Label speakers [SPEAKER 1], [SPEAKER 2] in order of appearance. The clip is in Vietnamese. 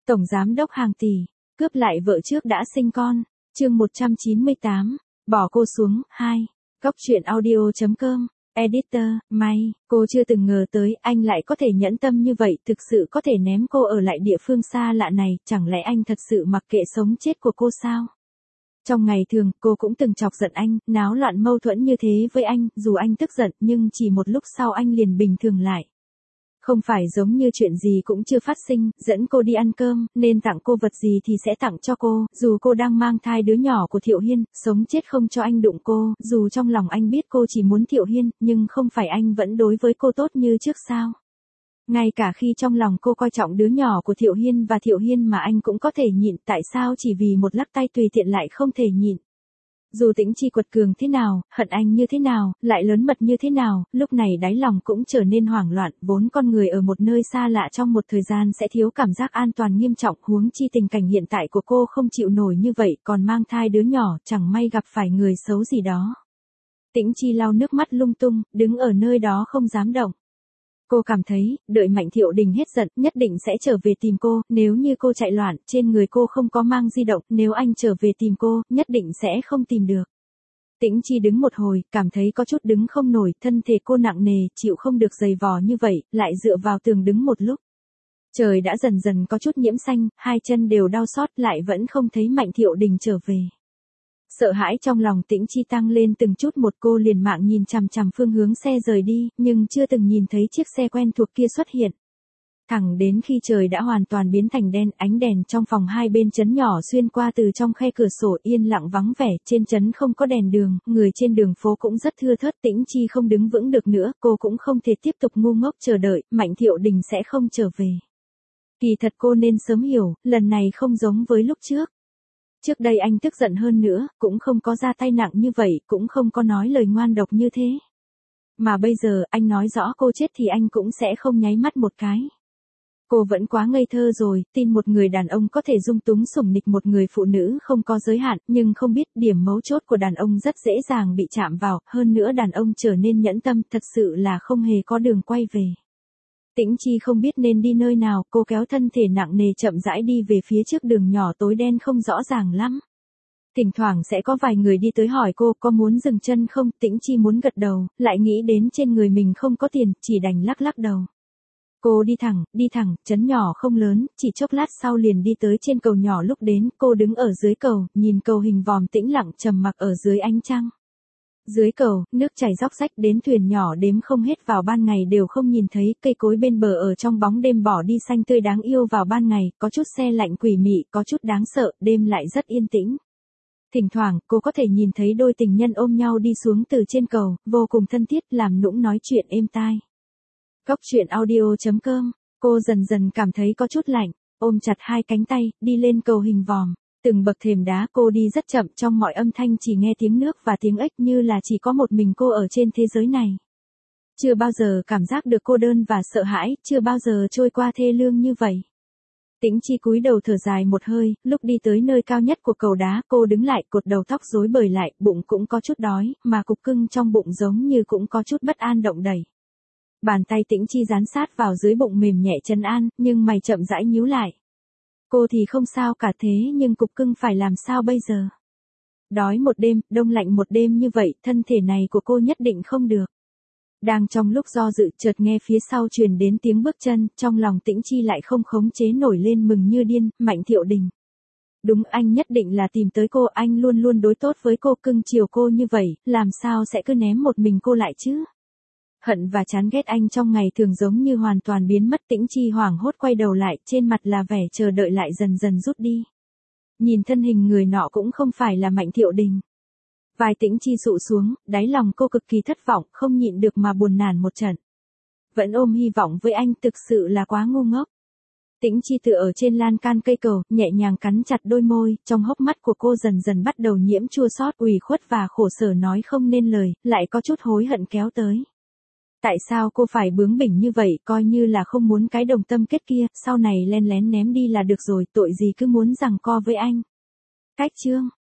[SPEAKER 1] Tổng giám đốc hàng tỷ, cướp lại vợ trước đã sinh con. Chương 198, bỏ cô xuống. 2. Góc truyện audio.com. Editor, may, cô chưa từng ngờ tới anh lại có thể nhẫn tâm như vậy, thực sự có thể ném cô ở lại địa phương xa lạ này, chẳng lẽ anh thật sự mặc kệ sống chết của cô sao? Trong ngày thường, cô cũng từng chọc giận anh, náo loạn mâu thuẫn như thế với anh, dù anh tức giận nhưng chỉ một lúc sau anh liền bình thường lại. Không phải giống như chuyện gì cũng chưa phát sinh, dẫn cô đi ăn cơm, nên tặng cô vật gì thì sẽ tặng cho cô, dù cô đang mang thai đứa nhỏ của Thiệu Hiên, sống chết không cho anh đụng cô, dù trong lòng anh biết cô chỉ muốn Thiệu Hiên, nhưng không phải anh vẫn đối với cô tốt như trước sao. Ngay cả khi trong lòng cô coi trọng đứa nhỏ của Thiệu Hiên và Thiệu Hiên mà anh cũng có thể nhịn, tại sao chỉ vì một lắc tay tùy tiện lại không thể nhịn. Dù Tĩnh Chi quật cường thế nào, hận anh như thế nào, lại lớn mật như thế nào, lúc này đáy lòng cũng trở nên hoảng loạn, vốn con người ở một nơi xa lạ trong một thời gian sẽ thiếu cảm giác an toàn nghiêm trọng, huống chi tình cảnh hiện tại của cô không chịu nổi như vậy, còn mang thai đứa nhỏ, chẳng may gặp phải người xấu gì đó. Tĩnh Chi lau nước mắt lung tung, đứng ở nơi đó không dám động. Cô cảm thấy, đợi Mạnh Thiệu Đình hết giận, nhất định sẽ trở về tìm cô, nếu như cô chạy loạn, trên người cô không có mang di động, nếu anh trở về tìm cô, nhất định sẽ không tìm được. Tĩnh Chi đứng một hồi, cảm thấy có chút đứng không nổi, thân thể cô nặng nề, chịu không được giày vò như vậy, lại dựa vào tường đứng một lúc. Trời đã dần dần có chút nhiễm xanh, hai chân đều đau xót, lại vẫn không thấy Mạnh Thiệu Đình trở về. Sợ hãi trong lòng Tĩnh Chi tăng lên từng chút một, cô liền mạng nhìn chằm chằm phương hướng xe rời đi, nhưng chưa từng nhìn thấy chiếc xe quen thuộc kia xuất hiện. Thẳng đến khi trời đã hoàn toàn biến thành đen, ánh đèn trong phòng hai bên trấn nhỏ xuyên qua từ trong khe cửa sổ, yên lặng vắng vẻ, trên trấn không có đèn đường, người trên đường phố cũng rất thưa thớt. Tĩnh Chi không đứng vững được nữa, cô cũng không thể tiếp tục ngu ngốc chờ đợi, Mạnh Thiệu Đình sẽ không trở về. Kỳ thật cô nên sớm hiểu, lần này không giống với lúc trước. Trước đây anh tức giận hơn nữa, cũng không có ra tay nặng như vậy, cũng không có nói lời ngoan độc như thế. Mà bây giờ, anh nói rõ cô chết thì anh cũng sẽ không nháy mắt một cái. Cô vẫn quá ngây thơ rồi, tin một người đàn ông có thể dung túng sủng nịch một người phụ nữ không có giới hạn, nhưng không biết điểm mấu chốt của đàn ông rất dễ dàng bị chạm vào, hơn nữa đàn ông trở nên nhẫn tâm, thật sự là không hề có đường quay về. Tĩnh Chi không biết nên đi nơi nào, cô kéo thân thể nặng nề chậm rãi đi về phía trước đường nhỏ tối đen không rõ ràng lắm. Thỉnh thoảng sẽ có vài người đi tới hỏi cô có muốn dừng chân không, Tĩnh Chi muốn gật đầu, lại nghĩ đến trên người mình không có tiền, chỉ đành lắc lắc đầu. Cô đi thẳng, trấn nhỏ không lớn, chỉ chốc lát sau liền đi tới trên cầu nhỏ, lúc đến, cô đứng ở dưới cầu, nhìn cầu hình vòm tĩnh lặng trầm mặc ở dưới ánh trăng. Dưới cầu, nước chảy róc rách, đến thuyền nhỏ đếm không hết vào ban ngày đều không nhìn thấy, cây cối bên bờ ở trong bóng đêm bỏ đi xanh tươi đáng yêu vào ban ngày, có chút se lạnh quỷ mị, có chút đáng sợ, đêm lại rất yên tĩnh. Thỉnh thoảng, cô có thể nhìn thấy đôi tình nhân ôm nhau đi xuống từ trên cầu, vô cùng thân thiết, làm nũng nói chuyện êm tai. Góc truyện audio.com, cô dần dần cảm thấy có chút lạnh, ôm chặt hai cánh tay, đi lên cầu hình vòm. Từng bậc thềm đá cô đi rất chậm, trong mọi âm thanh chỉ nghe tiếng nước và tiếng ếch, như là chỉ có một mình cô ở trên thế giới này. Chưa bao giờ cảm giác được cô đơn và sợ hãi, chưa bao giờ trôi qua thê lương như vậy. Tĩnh Chi cúi đầu thở dài một hơi, lúc đi tới nơi cao nhất của cầu đá, cô đứng lại, cột đầu tóc rối bời lại, bụng cũng có chút đói, mà cục cưng trong bụng giống như cũng có chút bất an động đẩy. Bàn tay Tĩnh Chi dán sát vào dưới bụng mềm nhẹ trấn an, nhưng mày chậm rãi nhíu lại. Cô thì không sao cả, thế nhưng cục cưng phải làm sao bây giờ? Đói một đêm, đông lạnh một đêm như vậy, thân thể này của cô nhất định không được. Đang trong lúc do dự, chợt nghe phía sau truyền đến tiếng bước chân, trong lòng Tĩnh Chi lại không khống chế nổi lên mừng như điên, Mạnh Thiệu Đình. Đúng, anh nhất định là tìm tới cô, anh luôn luôn đối tốt với cô, cưng chiều cô như vậy, làm sao sẽ cứ ném một mình cô lại chứ? Hận và chán ghét anh trong ngày thường giống như hoàn toàn biến mất. Tĩnh Chi hoảng hốt quay đầu lại, trên mặt là vẻ chờ đợi lại dần dần rút đi. Nhìn thân hình người nọ cũng không phải là Mạnh Thiệu Đình. Vai Tĩnh Chi sụ xuống, đáy lòng cô cực kỳ thất vọng, không nhịn được mà buồn nản một trận. Vẫn ôm hy vọng với anh, thực sự là quá ngu ngốc. Tĩnh Chi tựa ở trên lan can cây cầu, nhẹ nhàng cắn chặt đôi môi, trong hốc mắt của cô dần dần bắt đầu nhiễm chua xót, ủy khuất và khổ sở nói không nên lời, lại có chút hối hận kéo tới. Tại sao cô phải bướng bỉnh như vậy, coi như là không muốn cái đồng tâm kết kia, sau này len lén ném đi là được rồi, tội gì cứ muốn giằng co với anh. Cách chương.